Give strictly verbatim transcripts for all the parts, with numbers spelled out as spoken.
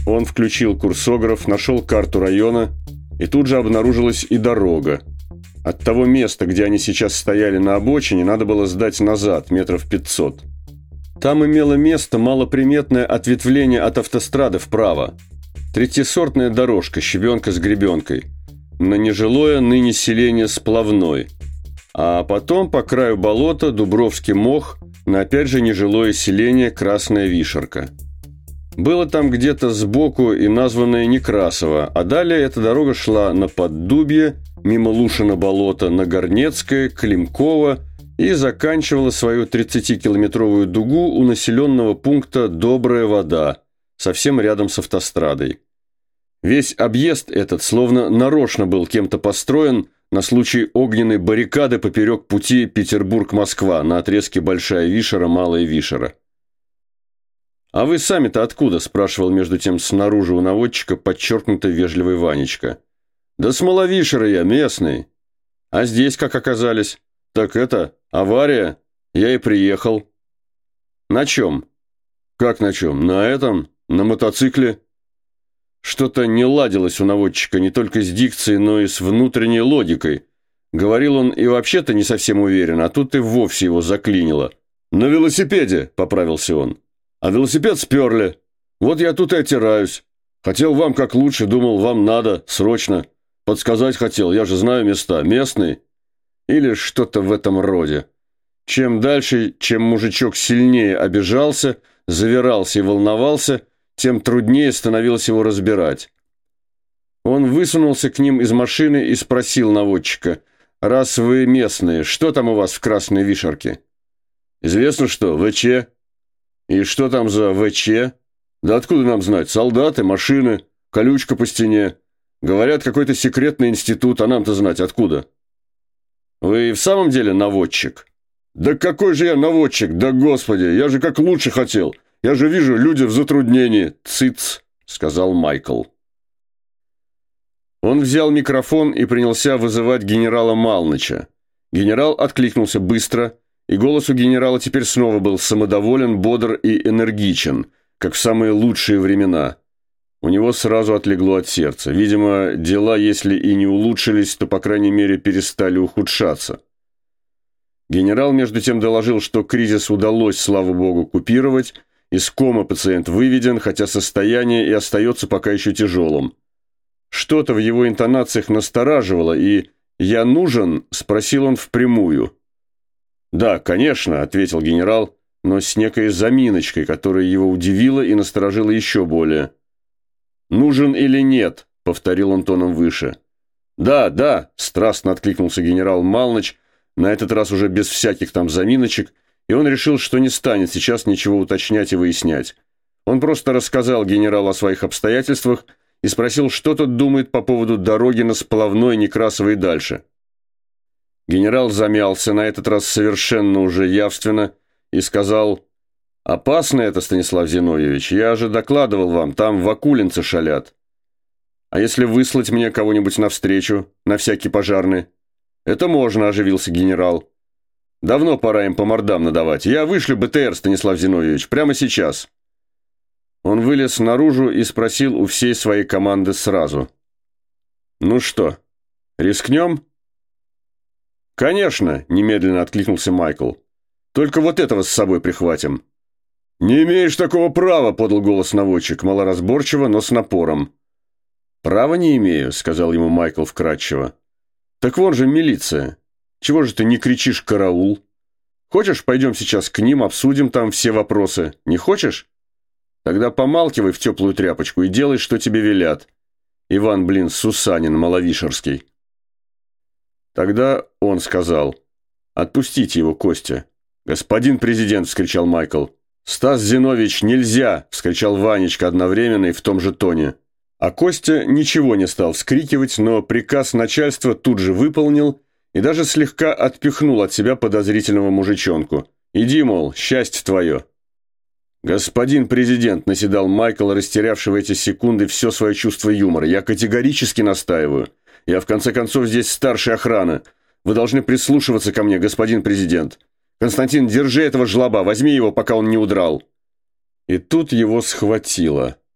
Он включил курсограф, нашел карту района, и тут же обнаружилась и дорога. От того места, где они сейчас стояли на обочине, надо было сдать назад, метров пятьсот. Там имело место малоприметное ответвление от автострады вправо. Третьесортная дорожка, щебенка с гребенкой. На нежилое ныне селение Сплавной. А потом по краю болота Дубровский мох, на опять же нежилое селение Красная Вишерка. Было там где-то сбоку и названное Некрасово, а далее эта дорога шла на Поддубье, мимо Лушина болота, на Горнецкое, Климково и заканчивала свою тридцатикилометровую дугу у населенного пункта Добрая Вода, совсем рядом с автострадой. Весь объезд этот словно нарочно был кем-то построен на случай огненной баррикады поперек пути Петербург-Москва на отрезке Большая Вишера-Малая Вишера. «А вы сами-то откуда?» – спрашивал между тем снаружи у наводчика подчеркнуто вежливый Ванечка. «Да с Маловишера я, местный. А здесь как оказались? Так это, авария. Я и приехал». «На чем?» «Как на чем? На этом? На мотоцикле?» Что-то не ладилось у наводчика не только с дикцией, но и с внутренней логикой. Говорил он и вообще-то не совсем уверен, а тут и вовсе его заклинило. «На велосипеде», – поправился он. «А велосипед сперли. Вот я тут и оттираюсь. Хотел вам как лучше, думал, вам надо, срочно. Подсказать хотел, я же знаю места. Местный?» Или что-то в этом роде. Чем дальше, чем мужичок сильнее обижался, завирался и волновался, тем труднее становилось его разбирать. Он высунулся к ним из машины и спросил наводчика: «Раз вы местные, что там у вас в Красной Вишерке?» «Известно что, ВЧ». «И что там за ВЧ?» «Да откуда нам знать? Солдаты, машины, колючка по стене. Говорят, какой-то секретный институт, а нам-то знать откуда?» «Вы в самом деле наводчик?» «Да какой же я наводчик, да господи, я же как лучше хотел. Я же вижу, люди в затруднении». «Цыц», — сказал Майкл. Он взял микрофон и принялся вызывать генерала Малныча. Генерал откликнулся быстро, и голос у генерала теперь снова был самодоволен, бодр и энергичен, как в самые лучшие времена. У него сразу отлегло от сердца. Видимо, дела, если и не улучшились, то, по крайней мере, перестали ухудшаться. Генерал, между тем, доложил, что кризис удалось, слава богу, купировать, из комы пациент выведен, хотя состояние и остается пока еще тяжелым. Что-то в его интонациях настораживало, и «я нужен?» – спросил он впрямую. «Да, конечно», – ответил генерал, но с некой заминочкой, которая его удивила и насторожила еще более. «Нужен или нет?» – повторил он тоном выше. «Да, да», – страстно откликнулся генерал Малныч, на этот раз уже без всяких там заминочек, и он решил, что не станет сейчас ничего уточнять и выяснять. Он просто рассказал генералу о своих обстоятельствах и спросил, что тот думает по поводу дороги на Сплавной, Некрасово и дальше. Генерал замялся, на этот раз совершенно уже явственно, и сказал: «Опасно это, Станислав Зиновьевич, я же докладывал вам, там вакулинцы шалят. А если выслать мне кого-нибудь навстречу, на всякий пожарный?» «Это можно», – оживился генерал. «Давно пора им по мордам надавать. Я вышлю БТР, Станислав Зиновьевич, прямо сейчас». Он вылез наружу и спросил у всей своей команды сразу: «Ну что, рискнем?» «Конечно», – немедленно откликнулся Майкл. «Только вот этого с собой прихватим». «Не имеешь такого права», – подал голос наводчик, малоразборчиво, но с напором. «Права не имею», – сказал ему Майкл вкратчиво. «Так вон же милиция. Чего же ты не кричишь «караул»? Хочешь, пойдем сейчас к ним, обсудим там все вопросы? Не хочешь? Тогда помалкивай в теплую тряпочку и делай, что тебе велят. Иван, блин, Сусанин, Маловишерский». Тогда он сказал: «Отпустите его, Костя». «Господин президент!» – вскричал Майкл. «Стас Зиновьевич, нельзя!» – вскричал Ванечка одновременно и в том же тоне. А Костя ничего не стал вскрикивать, но приказ начальства тут же выполнил и даже слегка отпихнул от себя подозрительного мужичонку. «Иди, мол, счастье твое». «Господин президент», – наседал Майкл, растерявший в эти секунды все свое чувство юмора, – «я категорически настаиваю. Я, в конце концов, здесь старшая охрана. Вы должны прислушиваться ко мне, господин президент. Константин, держи этого жлоба, возьми его, пока он не удрал». И тут его схватило.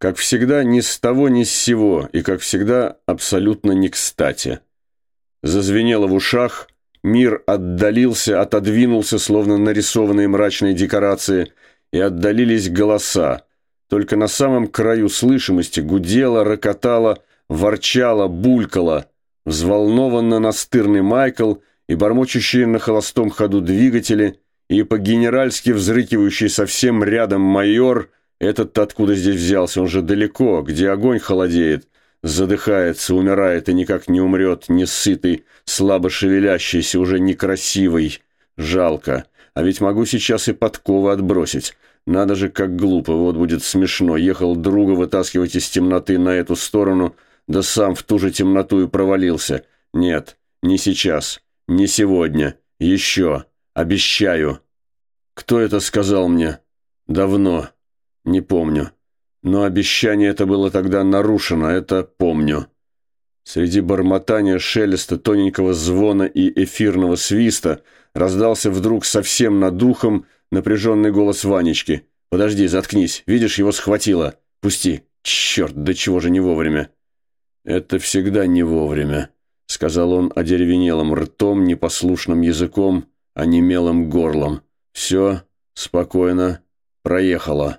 Как всегда, ни с того, ни с сего, и, как всегда, абсолютно не кстати. Зазвенело в ушах, мир отдалился, отодвинулся, словно нарисованные мрачные декорации, и отдалились голоса. Только на самом краю слышимости гудело, рокотало, ворчало, булькало. Взволнованно настырный Майкл и бормочущие на холостом ходу двигатели, и по-генеральски взрыкивающий совсем рядом майор. Этот-то откуда здесь взялся? Он же далеко, где огонь холодеет, задыхается, умирает и никак не умрет, несытый, слабо шевелящийся, уже некрасивый. Жалко. А ведь могу сейчас и подковы отбросить. Надо же, как глупо, вот будет смешно. Ехал друга вытаскивать из темноты на эту сторону, да сам в ту же темноту и провалился. Нет, не сейчас, не сегодня, еще, обещаю. Кто это сказал мне? Давно. Не помню. Но обещание это было тогда нарушено, это помню. Среди бормотания, шелеста, тоненького звона и эфирного свиста раздался вдруг совсем над ухом напряженный голос Ванечки. «Подожди, заткнись. Видишь, его схватило. Пусти. Черт, да чего же не вовремя?» «Это всегда не вовремя», — сказал он одеревенелым ртом, непослушным языком, онемелым горлом. «Все, спокойно, проехало».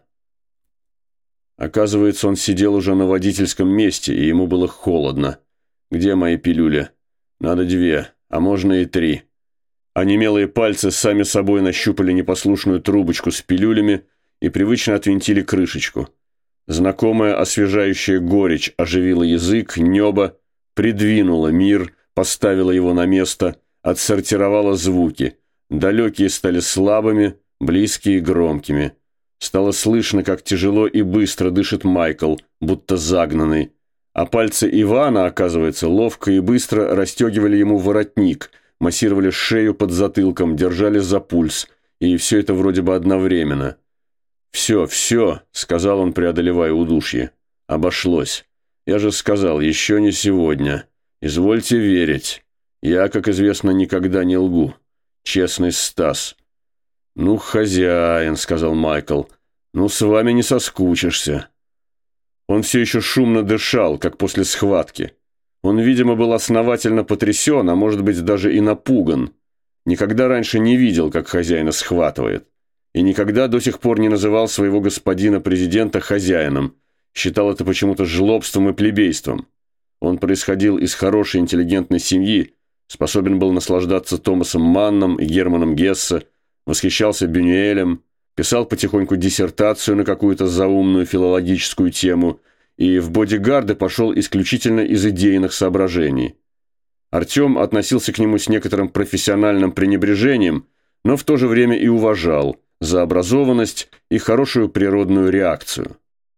Оказывается, он сидел уже на водительском месте, и ему было холодно. «Где мои пилюли? Надо две, а можно и три». Онемелые пальцы сами собой нащупали непослушную трубочку с пилюлями и привычно отвинтили крышечку. Знакомая освежающая горечь оживила язык, небо, придвинула мир, поставила его на место, отсортировала звуки. Далекие стали слабыми, близкие громкими. Стало слышно, как тяжело и быстро дышит Майкл, будто загнанный. А пальцы Ивана, оказывается, ловко и быстро расстегивали ему воротник, массировали шею под затылком, держали за пульс. И все это вроде бы одновременно. «Все, все», — сказал он, преодолевая удушье. «Обошлось. Я же сказал, еще не сегодня. Извольте верить. Я, как известно, никогда не лгу. Честный Стас». «Ну, хозяин», — сказал Майкл, — «ну, с вами не соскучишься». Он все еще шумно дышал, как после схватки. Он, видимо, был основательно потрясен, а может быть, даже и напуган. Никогда раньше не видел, как хозяина схватывает. И никогда до сих пор не называл своего господина-президента хозяином. Считал это почему-то жлобством и плебейством. Он происходил из хорошей интеллигентной семьи, способен был наслаждаться Томасом Манном и Германом Гессе, восхищался Бюнюэлем, писал потихоньку диссертацию на какую-то заумную филологическую тему и в бодигарды пошел исключительно из идейных соображений. Артем относился к нему с некоторым профессиональным пренебрежением, но в то же время и уважал за образованность и хорошую природную реакцию.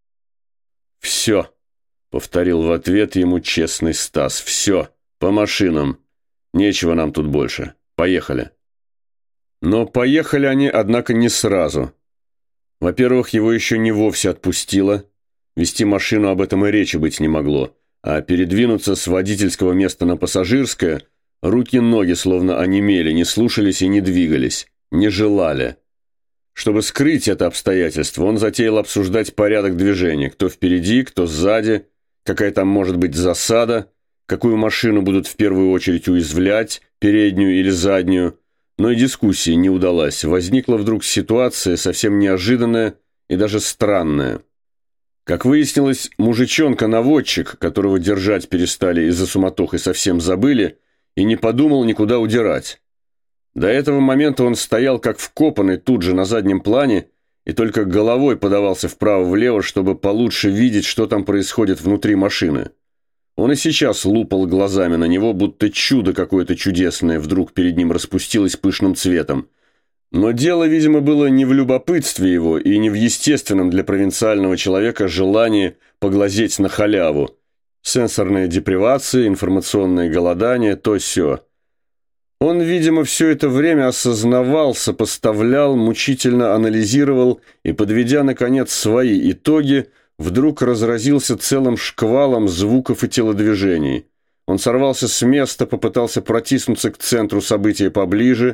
«Все», — повторил в ответ ему честный Стас, — «все, по машинам. Нечего нам тут больше. Поехали». Но поехали они, однако, не сразу. Во-первых, его еще не вовсе отпустило. Вести машину об этом и речи быть не могло. А передвинуться с водительского места на пассажирское руки-ноги словно онемели, не слушались и не двигались, не желали. Чтобы скрыть это обстоятельство, он затеял обсуждать порядок движения, кто впереди, кто сзади, какая там может быть засада, какую машину будут в первую очередь уязвлять, переднюю или заднюю. Но и дискуссия не удалась. Возникла вдруг ситуация совсем неожиданная и даже странная. Как выяснилось, мужичонка-наводчик, которого держать перестали из-за суматохи, совсем забыли, и не подумал никуда удирать. До этого момента он стоял как вкопанный тут же на заднем плане и только головой подавался вправо-влево, чтобы получше видеть, что там происходит внутри машины. Он и сейчас лупал глазами на него, будто чудо какое-то чудесное вдруг перед ним распустилось пышным цветом. Но дело, видимо, было не в любопытстве его и не в естественном для провинциального человека желании поглазеть на халяву. Сенсорная депривация, информационное голодание, то сё. Он, видимо, все это время осознавал, сопоставлял, мучительно анализировал и, подведя, наконец, свои итоги, вдруг разразился целым шквалом звуков и телодвижений. Он сорвался с места, попытался протиснуться к центру события поближе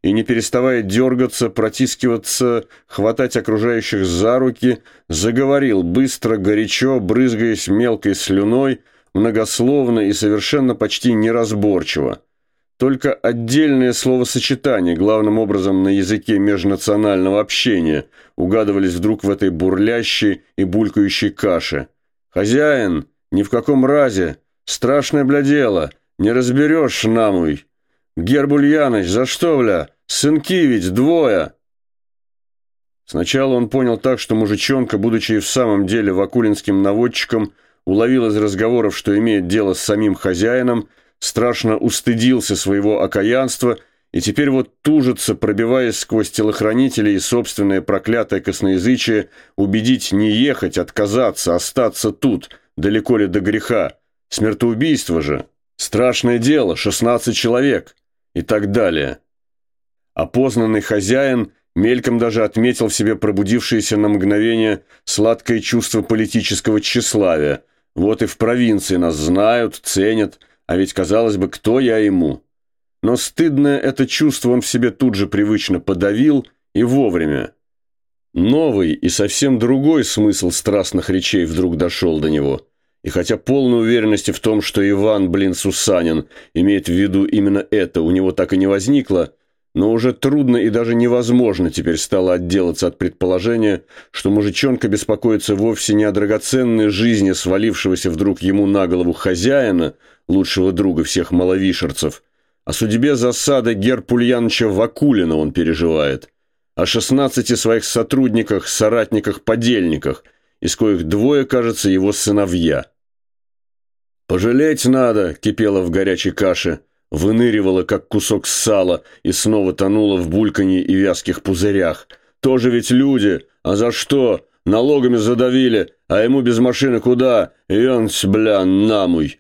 и, не переставая дергаться, протискиваться, хватать окружающих за руки, заговорил быстро, горячо, брызгаясь мелкой слюной, многословно и совершенно почти неразборчиво. Только отдельные словосочетания, главным образом на языке межнационального общения, угадывались вдруг в этой бурлящей и булькающей каше. «Хозяин, ни в каком разе! Страшное, бля, дело! Не разберешь, намуй! Герб Ульяныч, за что, бля? Сынки ведь двое!» Сначала он понял так, что мужичонка, будучи и в самом деле вакулинским наводчиком, уловил из разговоров, что имеет дело с самим хозяином, страшно устыдился своего окаянства и теперь вот тужится, пробиваясь сквозь телохранителей и собственное проклятое косноязычие, убедить не ехать, отказаться, остаться тут, далеко ли до греха. Смертоубийство же. Страшное дело, шестнадцать человек. И так далее. Опознанный хозяин мельком даже отметил в себе пробудившееся на мгновение сладкое чувство политического тщеславия. Вот и в провинции нас знают, ценят, а ведь, казалось бы, кто я ему? Но стыдное это чувство он в себе тут же привычно подавил и вовремя. Новый и совсем другой смысл страстных речей вдруг дошел до него. И хотя полной уверенности в том, что Иван, блин, Сусанин имеет в виду именно это, у него так и не возникло, но уже трудно и даже невозможно теперь стало отделаться от предположения, что мужичонка беспокоится вовсе не о драгоценной жизни свалившегося вдруг ему на голову хозяина, лучшего друга всех маловишерцев, о судьбе засады герб Ульяныча Вакулина он переживает, о шестнадцати своих сотрудниках, соратниках, подельниках, из коих двое, кажется, его сыновья. «Пожалеть надо!» — кипело в горячей каше, выныривало, как кусок сала, и снова тонуло в бульканье и вязких пузырях. «Тоже ведь люди! А за что? Налогами задавили, а ему без машины куда? Янц, бля, намуй!»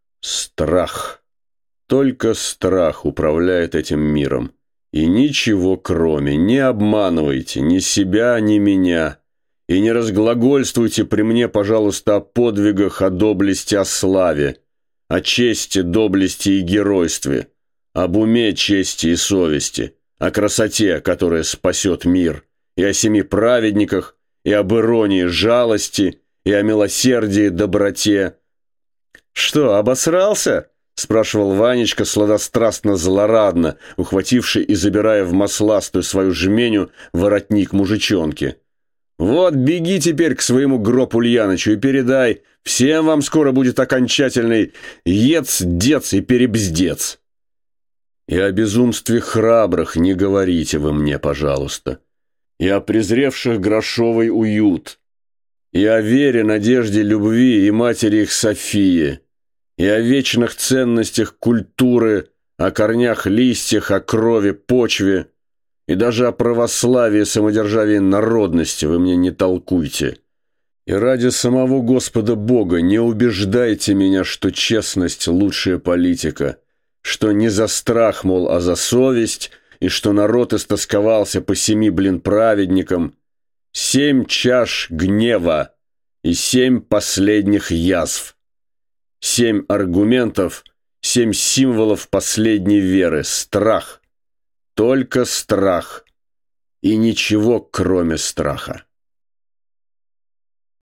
Страх. Только страх управляет этим миром. И ничего кроме. Не обманывайте ни себя, ни меня. И не разглагольствуйте при мне, пожалуйста, о подвигах, о доблести, о славе, о чести, доблести и геройстве, об уме, чести и совести, о красоте, которая спасет мир, и о семи праведниках, и об иронии, жалости, и о милосердии, доброте. «Что, обосрался?» — спрашивал Ванечка сладострастно-злорадно, ухвативший и забирая в масластую свою жменю воротник мужичонки. «Вот беги теперь к своему гроб Ульянычу и передай, всем вам скоро будет окончательный ец, дец и перебздец. И о безумстве храбрых не говорите вы мне, пожалуйста, и о презревших грошовый уют, и о вере, надежде, любви и матери их Софии, и о вечных ценностях культуры, о корнях, листьях, о крови, почве, и даже о православии, самодержавии, народности вы мне не толкуйте. И ради самого Господа Бога не убеждайте меня, что честность – лучшая политика, что не за страх, мол, а за совесть, и что народ истосковался по семи, блин, праведникам. Семь чаш гнева и семь последних язв. Семь аргументов, семь символов последней веры – страх. Только страх и ничего, кроме страха.